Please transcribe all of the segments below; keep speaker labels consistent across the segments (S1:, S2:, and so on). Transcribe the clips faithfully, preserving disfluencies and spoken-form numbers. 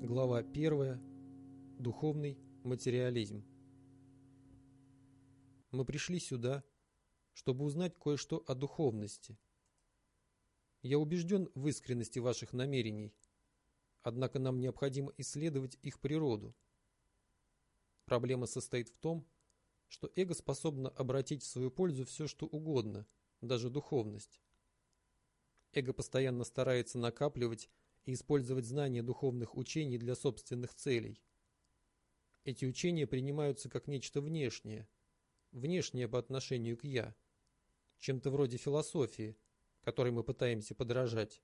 S1: Глава первая. Духовный материализм. Мы пришли сюда, чтобы узнать кое-что о духовности. Я убежден в искренности ваших намерений, однако нам необходимо исследовать их природу. Проблема состоит в том, что эго способно обратить в свою пользу все, что угодно, даже духовность. Эго постоянно старается накапливать и использовать знания духовных учений для собственных целей. Эти учения принимаются как нечто внешнее, внешнее по отношению к «я», чем-то вроде философии, которой мы пытаемся подражать.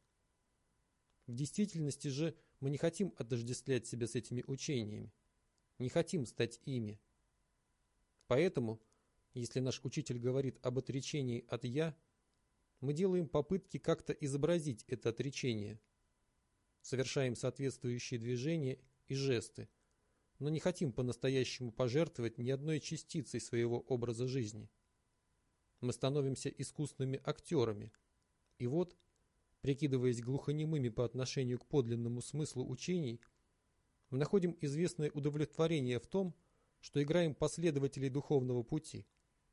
S1: В действительности же мы не хотим отождествлять себя с этими учениями, не хотим стать ими. Поэтому, если наш учитель говорит об отречении от «я», мы делаем попытки как-то изобразить это отречение, совершаем соответствующие движения и жесты, но не хотим по-настоящему пожертвовать ни одной частицей своего образа жизни. Мы становимся искусными актерами, и вот, прикидываясь глухонемыми по отношению к подлинному смыслу учений, мы находим известное удовлетворение в том, что играем последователей духовного пути.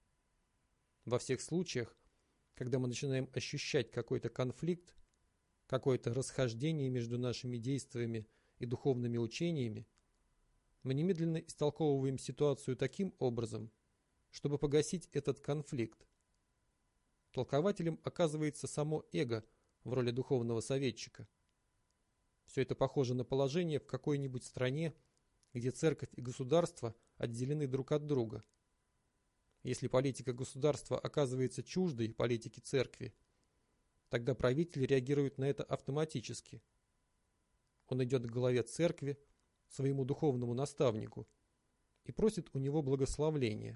S1: Во всех случаях, когда мы начинаем ощущать какой-то конфликт, какое-то расхождение между нашими действиями и духовными учениями, мы немедленно истолковываем ситуацию таким образом, чтобы погасить этот конфликт. Толкователем оказывается само эго в роли духовного советчика. Все это похоже на положение в какой-нибудь стране, где церковь и государство отделены друг от друга. Если политика государства оказывается чуждой политике церкви, тогда правитель реагирует на это автоматически. Он идет к главе церкви, своему духовному наставнику, и просит у него благословения.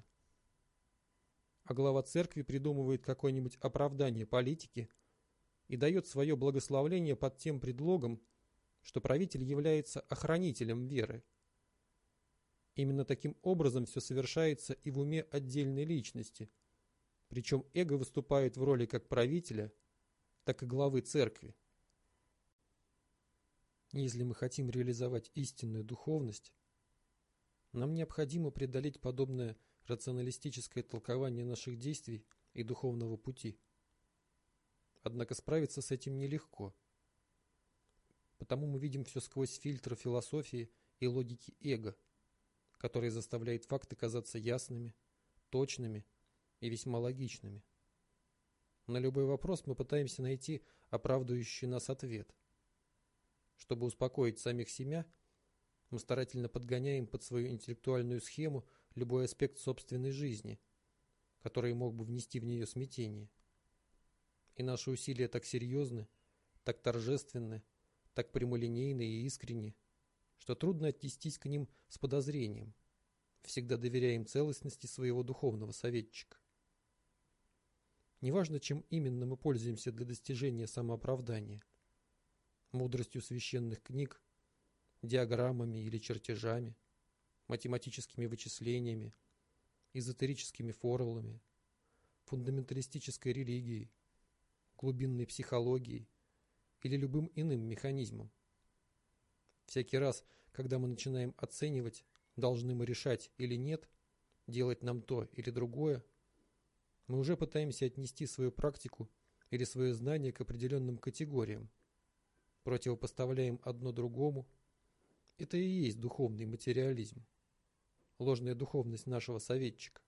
S1: А глава церкви придумывает какое-нибудь оправдание политики и дает свое благословение под тем предлогом, что правитель является охранителем веры. Именно таким образом все совершается и в уме отдельной личности, причем эго выступает в роли как правителя, так и главы церкви. Если мы хотим реализовать истинную духовность, нам необходимо преодолеть подобное рационалистическое толкование наших действий и духовного пути. Однако справиться с этим нелегко, потому мы видим все сквозь фильтр философии и логики эго, который заставляет факты казаться ясными, точными и весьма логичными. На любой вопрос мы пытаемся найти оправдывающий нас ответ. Чтобы успокоить самих себя, мы старательно подгоняем под свою интеллектуальную схему любой аспект собственной жизни, который мог бы внести в нее смятение. И наши усилия так серьезны, так торжественны, так прямолинейны и искренни, что трудно отнестись к ним с подозрением, всегда доверяем целостности своего духовного советчика. Неважно, чем именно мы пользуемся для достижения самооправдания – мудростью священных книг, диаграммами или чертежами, математическими вычислениями, эзотерическими формулами, фундаменталистической религией, глубинной психологией или любым иным механизмом. Всякий раз, когда мы начинаем оценивать, должны мы решать или нет, делать нам то или другое, мы уже пытаемся отнести свою практику или свое знание к определенным категориям, противопоставляем одно другому. Это и есть духовный материализм, ложная духовность нашего советчика.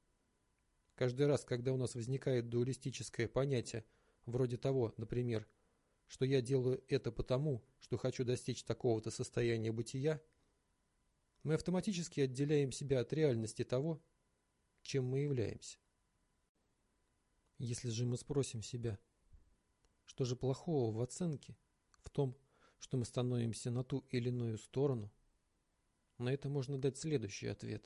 S1: Каждый раз, когда у нас возникает дуалистическое понятие, вроде того, например, что я делаю это потому, что хочу достичь такого-то состояния бытия, мы автоматически отделяем себя от реальности того, чем мы являемся. Если же мы спросим себя, что же плохого в оценке, в том, что мы становимся на ту или иную сторону, на это можно дать следующий ответ.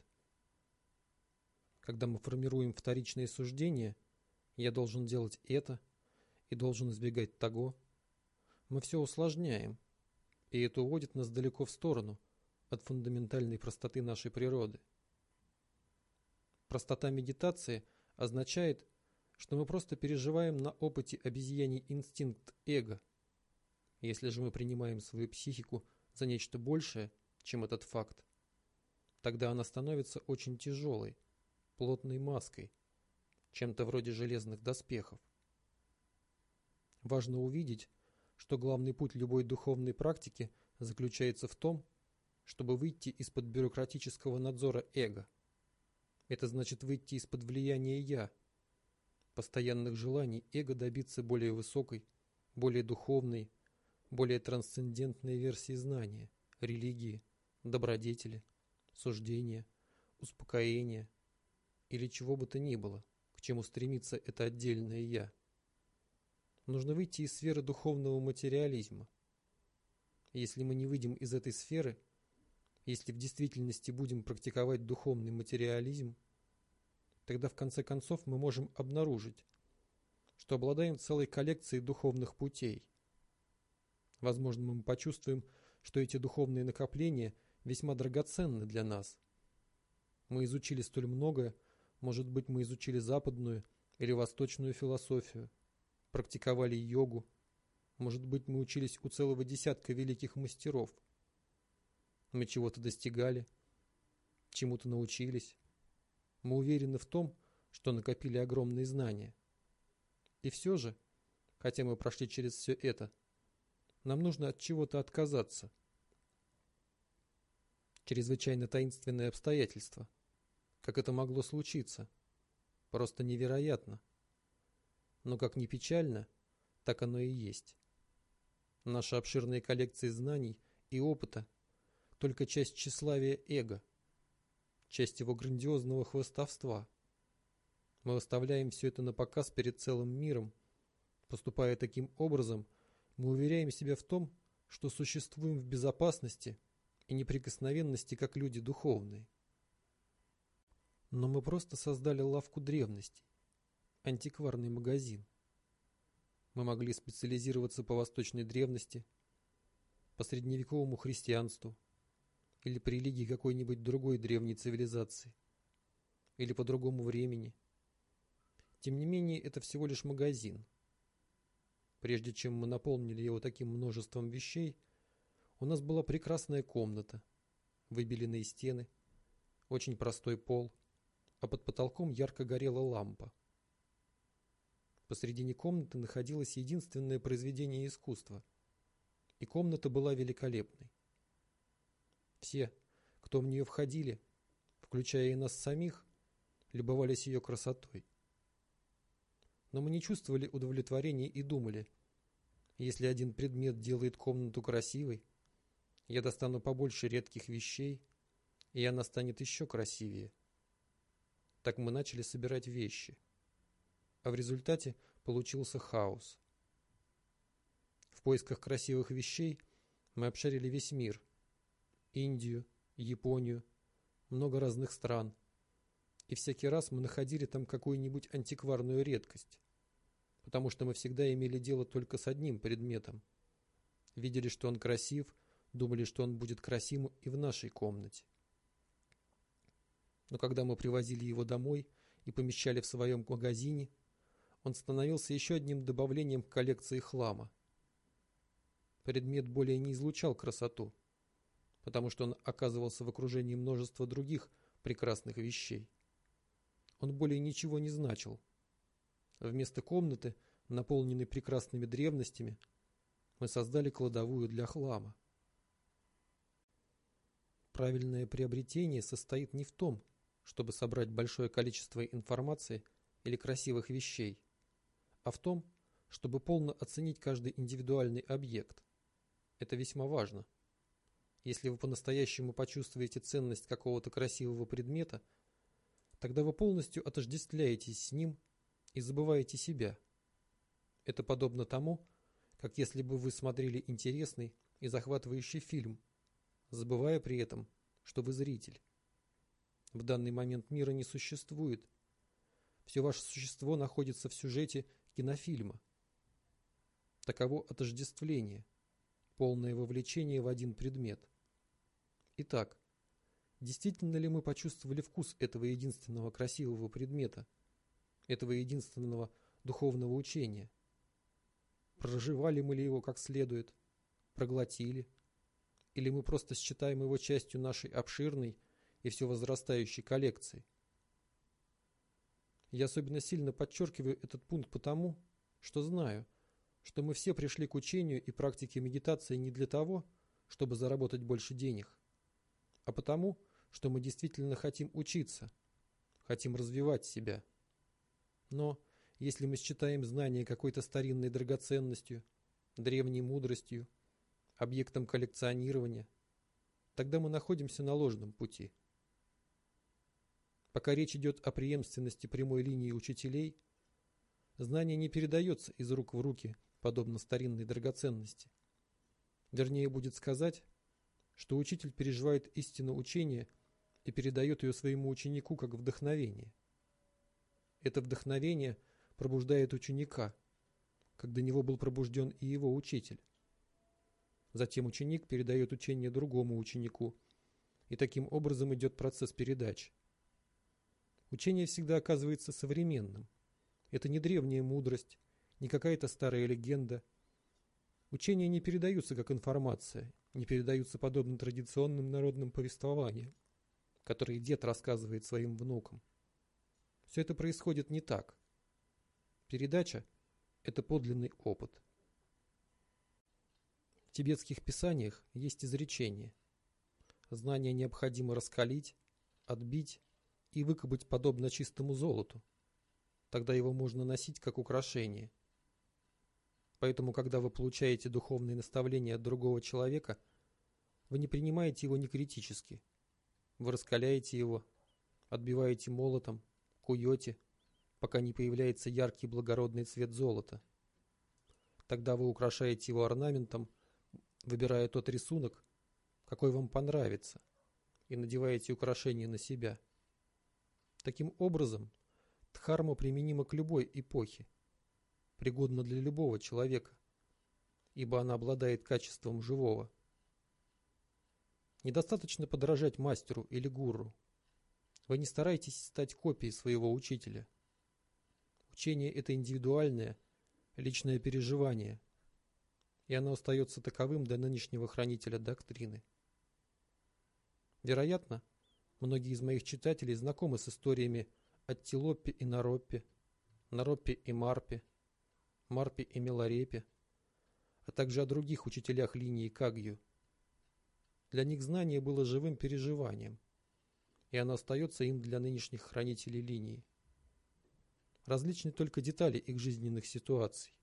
S1: Когда мы формируем вторичные суждения, я должен делать это и должен избегать того, мы все усложняем, и это уводит нас далеко в сторону от фундаментальной простоты нашей природы. Простота медитации означает, что мы просто переживаем на опыте обезьяний инстинкт эго. Если же мы принимаем свою психику за нечто большее, чем этот факт, тогда она становится очень тяжелой, плотной маской, чем-то вроде железных доспехов. Важно увидеть, что главный путь любой духовной практики заключается в том, чтобы выйти из-под бюрократического надзора эго. Это значит выйти из-под влияния «я», постоянных желаний эго добиться более высокой, более духовной, более трансцендентной версии знания, религии, добродетели, суждения, успокоения или чего бы то ни было, к чему стремится это отдельное «я». Нужно выйти из сферы духовного материализма. Если мы не выйдем из этой сферы, если в действительности будем практиковать духовный материализм, тогда в конце концов мы можем обнаружить, что обладаем целой коллекцией духовных путей. Возможно, мы почувствуем, что эти духовные накопления весьма драгоценны для нас. Мы изучили столь многое, может быть, мы изучили западную или восточную философию, практиковали йогу, может быть, мы учились у целого десятка великих мастеров. Мы чего-то достигали, чему-то научились. Мы уверены в том, что накопили огромные знания. И все же, хотя мы прошли через все это, нам нужно от чего-то отказаться. Чрезвычайно таинственное обстоятельство. Как это могло случиться? Просто невероятно. Но как ни печально, так оно и есть. Наши обширные коллекции знаний и опыта – только часть тщеславия эго, часть его грандиозного хвастовства. Мы выставляем все это на показ перед целым миром. Поступая таким образом, мы уверяем себя в том, что существуем в безопасности и неприкосновенности как люди духовные. Но мы просто создали лавку древностей, антикварный магазин. Мы могли специализироваться по восточной древности, по средневековому христианству или по религии какой-нибудь другой древней цивилизации, или по другому времени. Тем не менее, это всего лишь магазин. Прежде чем мы наполнили его таким множеством вещей, у нас была прекрасная комната, выбеленные стены, очень простой пол, а под потолком ярко горела лампа. Посредине комнаты находилось единственное произведение искусства, и комната была великолепной. Все, кто в нее входили, включая и нас самих, любовались ее красотой. Но мы не чувствовали удовлетворения и думали, если один предмет делает комнату красивой, я достану побольше редких вещей, и она станет еще красивее. Так мы начали собирать вещи. А в результате получился хаос. В поисках красивых вещей мы обшарили весь мир. Индию, Японию, много разных стран. И всякий раз мы находили там какую-нибудь антикварную редкость, потому что мы всегда имели дело только с одним предметом. Видели, что он красив, думали, что он будет красивым и в нашей комнате. Но когда мы привозили его домой и помещали в своем магазине, он становился еще одним добавлением к коллекции хлама. Предмет более не излучал красоту, потому что он оказывался в окружении множества других прекрасных вещей. Он более ничего не значил. Вместо комнаты, наполненной прекрасными древностями, мы создали кладовую для хлама. Правильное приобретение состоит не в том, чтобы собрать большое количество информации или красивых вещей, а в том, чтобы полно оценить каждый индивидуальный объект. Это весьма важно. Если вы по-настоящему почувствуете ценность какого-то красивого предмета, тогда вы полностью отождествляетесь с ним и забываете себя. Это подобно тому, как если бы вы смотрели интересный и захватывающий фильм, забывая при этом, что вы зритель. В данный момент мира не существует. Все ваше существо находится в сюжете кинофильма. Таково отождествление, полное вовлечение в один предмет. Итак, действительно ли мы почувствовали вкус этого единственного красивого предмета, этого единственного духовного учения? Проживали мы ли его как следует, проглотили, Или мы просто считаем его частью нашей обширной и все возрастающей коллекции? Я особенно сильно подчеркиваю этот пункт потому, что знаю, что мы все пришли к учению и практике медитации не для того, чтобы заработать больше денег, а потому, что мы действительно хотим учиться, хотим развивать себя. Но если мы считаем знание какой-то старинной драгоценностью, древней мудростью, объектом коллекционирования, тогда мы находимся на ложном пути. Пока речь идет о преемственности прямой линии учителей, знание не передается из рук в руки, подобно старинной драгоценности. Вернее, будет сказать, что учитель переживает истину учения и передает ее своему ученику как вдохновение. Это вдохновение пробуждает ученика, как до него был пробужден и его учитель. Затем ученик передает учение другому ученику, и таким образом идет процесс передачи. Учение всегда оказывается современным. Это не древняя мудрость, не какая-то старая легенда. Учения не передаются как информация, не передаются подобно традиционным народным повествованиям, которые дед рассказывает своим внукам. Все это происходит не так. Передача – это подлинный опыт. В тибетских писаниях есть изречение: знание необходимо раскалить, отбить и выкопать подобно чистому золоту. Тогда его можно носить как украшение. Поэтому, когда вы получаете духовные наставления от другого человека, вы не принимаете его некритически. Вы раскаляете его, отбиваете молотом, куете, пока не появляется яркий благородный цвет золота. Тогда вы украшаете его орнаментом, выбирая тот рисунок, какой вам понравится, и надеваете украшение на себя. Таким образом, дхарма применима к любой эпохе, пригодна для любого человека, ибо она обладает качеством живого. Недостаточно подражать мастеру или гуру. Вы не стараетесь стать копией своего учителя. Учение – это индивидуальное, личное переживание, и оно остается таковым до нынешнего хранителя доктрины. Вероятно, многие из моих читателей знакомы с историями Аттилоппи и Нароппи, Нароппи и Марпи, Марпи и Миларепи, а также о других учителях линии Кагью. Для них знание было живым переживанием, и оно остается им для нынешних хранителей линии. Различны только детали их жизненных ситуаций.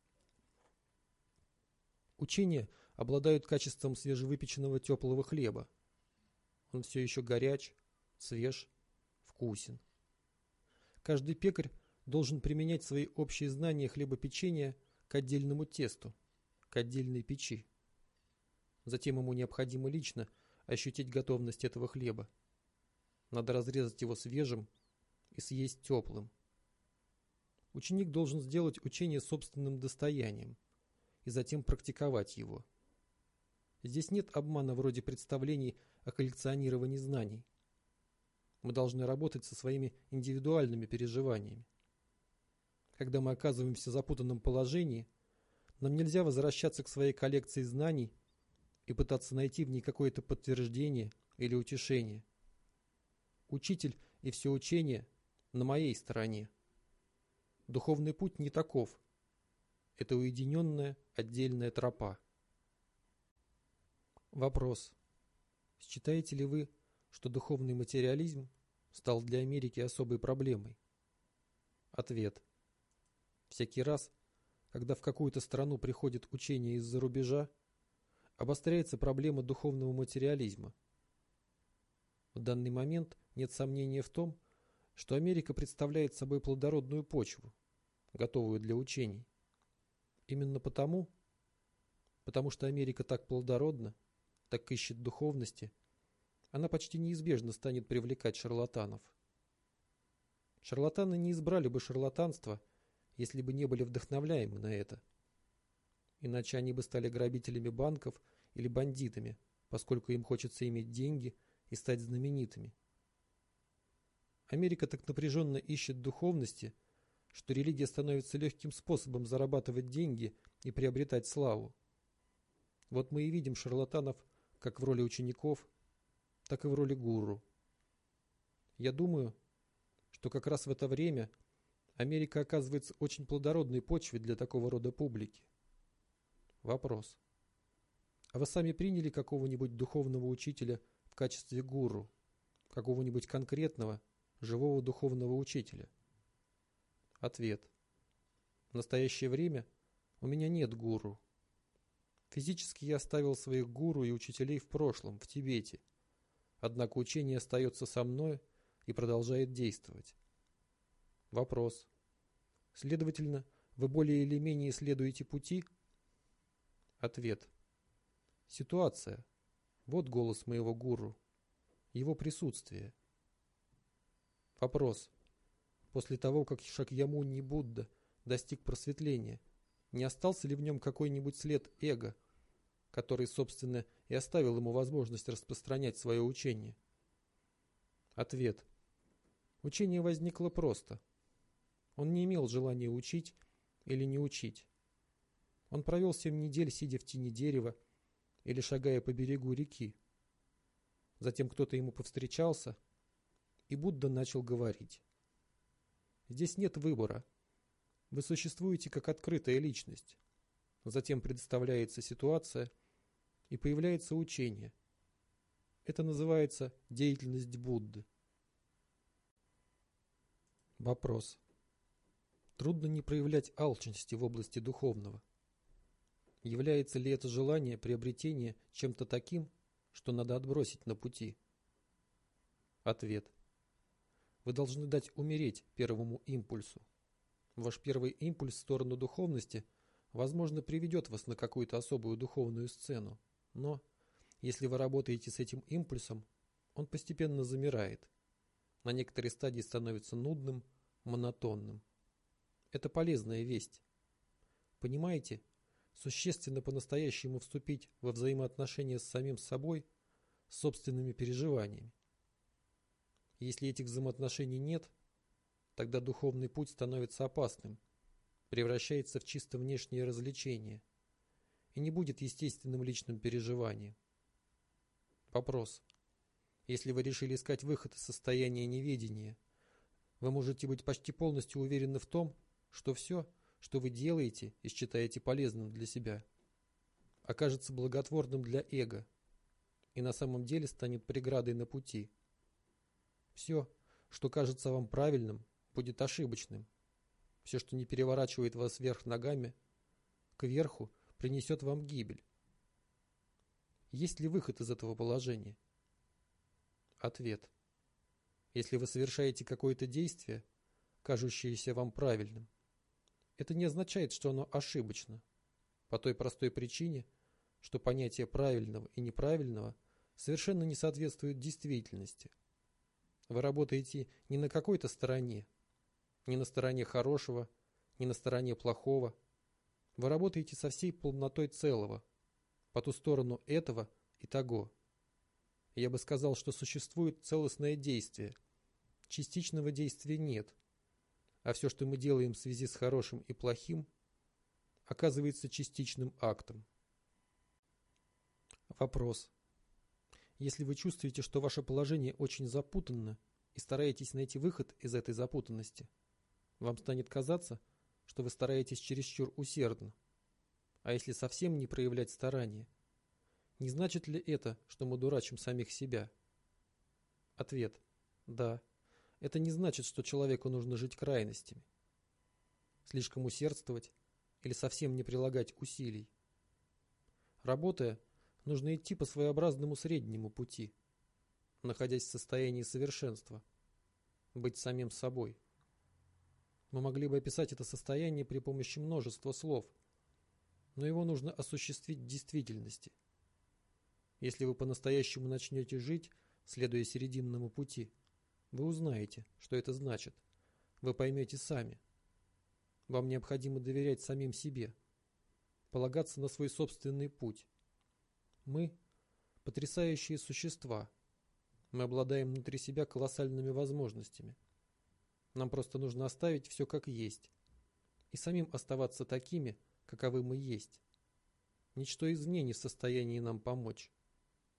S1: Учения обладают качеством свежевыпеченного теплого хлеба. Он все еще горяч, свеж, вкусен. Каждый пекарь должен применять свои общие знания хлебопечения к отдельному тесту, к отдельной печи. Затем ему необходимо лично ощутить готовность этого хлеба. Надо разрезать его свежим и съесть теплым. Ученик должен сделать учение собственным достоянием и затем практиковать его. Здесь нет обмана вроде представлений о коллекционировании знаний. Мы должны работать со своими индивидуальными переживаниями. Когда мы оказываемся в запутанном положении, нам нельзя возвращаться к своей коллекции знаний и пытаться найти в ней какое-то подтверждение или утешение. Учитель и все учение на моей стороне. Духовный путь не таков. Это уединенная отдельная тропа. Вопрос. Считаете ли вы, что духовный материализм стал для Америки особой проблемой? Ответ. Всякий раз, когда в какую-то страну приходит учение из-за рубежа, обостряется проблема духовного материализма. В данный момент нет сомнения в том, что Америка представляет собой плодородную почву, готовую для учений. Именно потому, потому что Америка так плодородна, так ищет духовности, она почти неизбежно станет привлекать шарлатанов. Шарлатаны не избрали бы шарлатанство, если бы не были вдохновляемы на это. Иначе они бы стали грабителями банков или бандитами, поскольку им хочется иметь деньги и стать знаменитыми. Америка так напряженно ищет духовности, что религия становится легким способом зарабатывать деньги и приобретать славу. Вот мы и видим шарлатанов как в роли учеников, так и в роли гуру. Я думаю, что как раз в это время Америка оказывается очень плодородной почвой для такого рода публики. Вопрос. А вы сами приняли какого-нибудь духовного учителя в качестве гуру? Какого-нибудь конкретного, живого духовного учителя? Ответ. В настоящее время у меня нет гуру. Физически я оставил своих гуру и учителей в прошлом, в Тибете. Однако учение остается со мной и продолжает действовать. Вопрос. Следовательно, вы более или менее следуете пути? Ответ. Ситуация. Вот голос моего гуру. Его присутствие. Вопрос. После того, как Шакьямуни Будда достиг просветления, не остался ли в нем какой-нибудь след эго, который, собственно, и оставил ему возможность распространять свое учение? Ответ. Учение возникло просто. Он не имел желания учить или не учить. Он провел семь недель, сидя в тени дерева или шагая по берегу реки. Затем кто-то ему повстречался, и Будда начал говорить. Здесь нет выбора. Вы существуете как открытая личность. Затем предоставляется ситуация, и появляется учение. Это называется деятельность Будды. Вопрос. Трудно не проявлять алчности в области духовного. Является ли это желание приобретения чем-то таким, что надо отбросить на пути? Ответ. Вы должны дать умереть первому импульсу. Ваш первый импульс в сторону духовности, возможно, приведет вас на какую-то особую духовную сцену, но, если вы работаете с этим импульсом, он постепенно замирает. На некоторой стадии становится нудным, монотонным. Это полезная весть. Понимаете, существенно по-настоящему вступить во взаимоотношения с самим собой, с собственными переживаниями. Если этих взаимоотношений нет, тогда духовный путь становится опасным, превращается в чисто внешнее развлечение и не будет естественным личным переживанием. Вопрос. Если вы решили искать выход из состояния неведения, вы можете быть почти полностью уверены в том, что все, что вы делаете и считаете полезным для себя, окажется благотворным для эго и на самом деле станет преградой на пути. Все, что кажется вам правильным, будет ошибочным. Все, что не переворачивает вас вверх ногами, кверху, принесет вам гибель. Есть ли выход из этого положения? Ответ. Если вы совершаете какое-то действие, кажущееся вам правильным, это не означает, что оно ошибочно, по той простой причине, что понятие правильного и неправильного совершенно не соответствует действительности. Вы работаете не на какой-то стороне, не на стороне хорошего, не на стороне плохого. Вы работаете со всей полнотой целого, по ту сторону этого и того. Я бы сказал, что существует целостное действие. Частичного действия нет. А все, что мы делаем в связи с хорошим и плохим, оказывается частичным актом. Вопрос. Если вы чувствуете, что ваше положение очень запутанно и стараетесь найти выход из этой запутанности, вам станет казаться, что вы стараетесь чересчур усердно. А если совсем не проявлять старания, не значит ли это, что мы дурачим самих себя? Ответ. Да. Это не значит, что человеку нужно жить крайностями. Слишком усердствовать или совсем не прилагать усилий. Работая, нужно идти по своеобразному среднему пути, находясь в состоянии совершенства, быть самим собой. Мы могли бы описать это состояние при помощи множества слов, но его нужно осуществить в действительности. Если вы по-настоящему начнете жить, следуя серединному пути, вы узнаете, что это значит. Вы поймете сами. Вам необходимо доверять самим себе, полагаться на свой собственный путь. Мы – потрясающие существа. Мы обладаем внутри себя колоссальными возможностями. Нам просто нужно оставить все как есть и самим оставаться такими, каковы мы есть. Ничто извне не в состоянии нам помочь.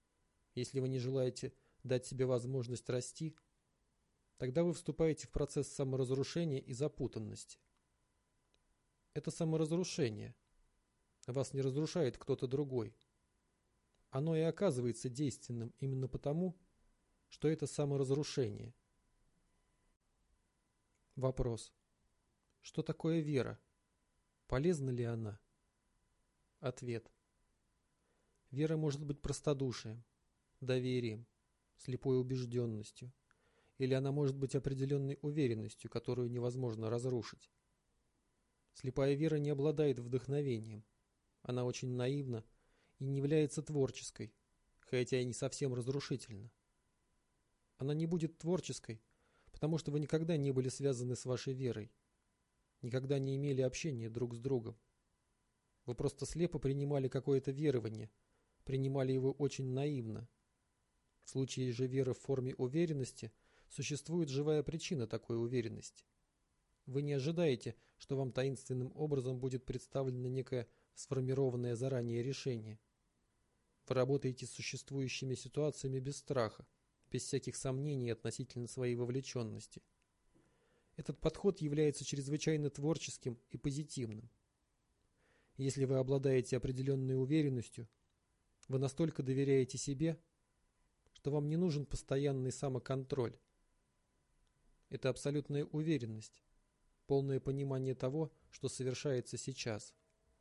S1: Если вы не желаете дать себе возможность расти, тогда вы вступаете в процесс саморазрушения и запутанности. Это саморазрушение. Вас не разрушает кто-то другой. Оно и оказывается действенным именно потому, что это саморазрушение. Вопрос. Что такое вера? Полезна ли она? Ответ. Вера может быть простодушием, доверием, слепой убежденностью, или она может быть определенной уверенностью, которую невозможно разрушить. Слепая вера не обладает вдохновением. Она очень наивна и не является творческой, хотя и не совсем разрушительна. Она не будет творческой, потому что вы никогда не были связаны с вашей верой, никогда не имели общения друг с другом. Вы просто слепо принимали какое-то верование, принимали его очень наивно. В случае же веры в форме уверенности существует живая причина такой уверенности. Вы не ожидаете, что вам таинственным образом будет представлено некое сформированное заранее решение. Вы работаете с существующими ситуациями без страха, без всяких сомнений относительно своей вовлеченности. Этот подход является чрезвычайно творческим и позитивным. Если вы обладаете определенной уверенностью, вы настолько доверяете себе, что вам не нужен постоянный самоконтроль. Это абсолютная уверенность, полное понимание того, что совершается сейчас.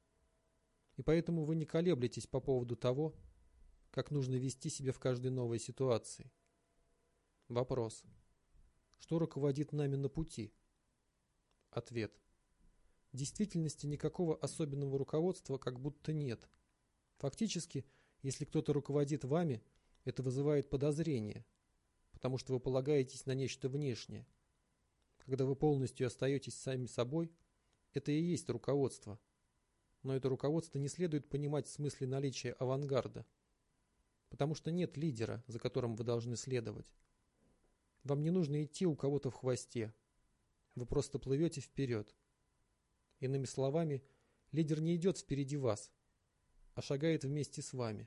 S1: И поэтому вы не колеблетесь по поводу того, как нужно вести себя в каждой новой ситуации. Вопрос. Что руководит нами на пути? Ответ. В действительности никакого особенного руководства как будто нет. Фактически, если кто-то руководит вами, это вызывает подозрение, потому что вы полагаетесь на нечто внешнее. Когда вы полностью остаетесь сами собой, это и есть руководство. Но это руководство не следует понимать в смысле наличия авангарда, потому что нет лидера, за которым вы должны следовать. Вам не нужно идти у кого-то в хвосте. Вы просто плывете вперед. Иными словами, лидер не идет впереди вас, а шагает вместе с вами.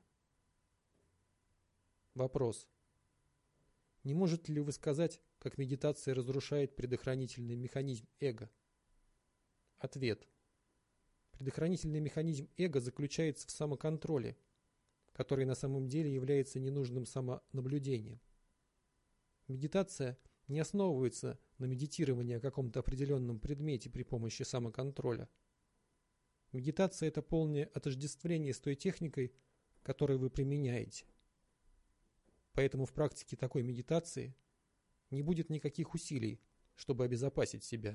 S1: Вопрос. Не можете ли вы сказать, как медитация разрушает предохранительный механизм эго? Ответ. Предохранительный механизм эго заключается в самоконтроле, который на самом деле является ненужным самонаблюдением. Медитация не основывается на медитировании о каком-то определенном предмете при помощи самоконтроля. Медитация – это полное отождествление с той техникой, которую вы применяете. Поэтому в практике такой медитации не будет никаких усилий, чтобы обезопасить себя.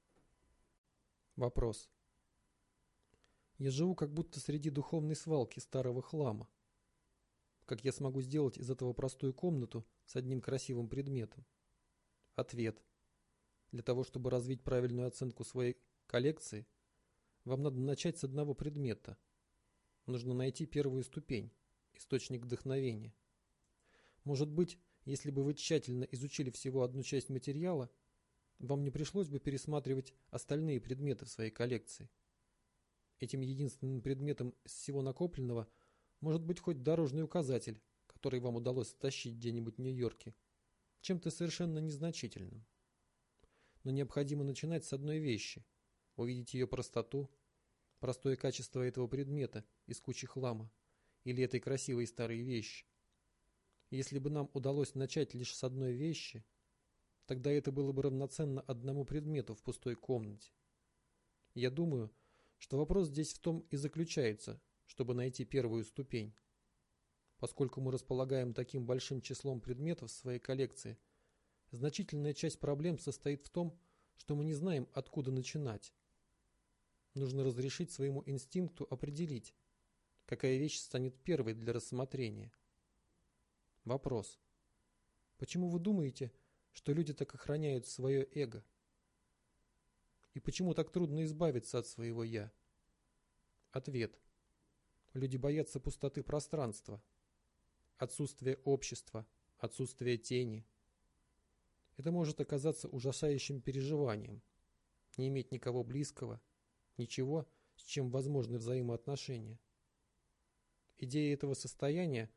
S1: Вопрос. Я живу как будто среди духовной свалки старого хлама. Как я смогу сделать из этого простую комнату с одним красивым предметом? Ответ. Для того, чтобы развить правильную оценку своей коллекции, вам надо начать с одного предмета. Нужно найти первую ступень, источник вдохновения. Может быть, если бы вы тщательно изучили всего одну часть материала, вам не пришлось бы пересматривать остальные предметы в своей коллекции. Этим единственным предметом из всего накопленного может быть хоть дорожный указатель, который вам удалось стащить где-нибудь в Нью-Йорке, чем-то совершенно незначительным. Но необходимо начинать с одной вещи, увидеть ее простоту, простое качество этого предмета из кучи хлама или этой красивой старой вещи. Если бы нам удалось начать лишь с одной вещи, тогда это было бы равноценно одному предмету в пустой комнате. Я думаю, что вопрос здесь в том и заключается, чтобы найти первую ступень. Поскольку мы располагаем таким большим числом предметов в своей коллекции, значительная часть проблем состоит в том, что мы не знаем, откуда начинать. Нужно разрешить своему инстинкту определить, какая вещь станет первой для рассмотрения. Вопрос. Почему вы думаете, что люди так охраняют свое эго? И почему так трудно избавиться от своего «я»? Ответ. Люди боятся пустоты пространства, отсутствия общества, отсутствия тени. Это может оказаться ужасающим переживанием, не иметь никого близкого, ничего, с чем возможны взаимоотношения. Идея этого состояния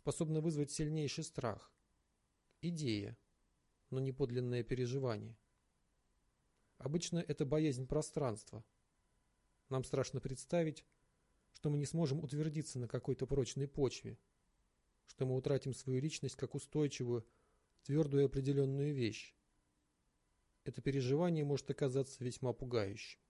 S1: способна вызвать сильнейший страх. Идея, но не подлинное переживание. Обычно это боязнь пространства. Нам страшно представить, что мы не сможем утвердиться на какой-то прочной почве, что мы утратим свою личность как устойчивую, твердую и определенную вещь. Это переживание может оказаться весьма пугающим.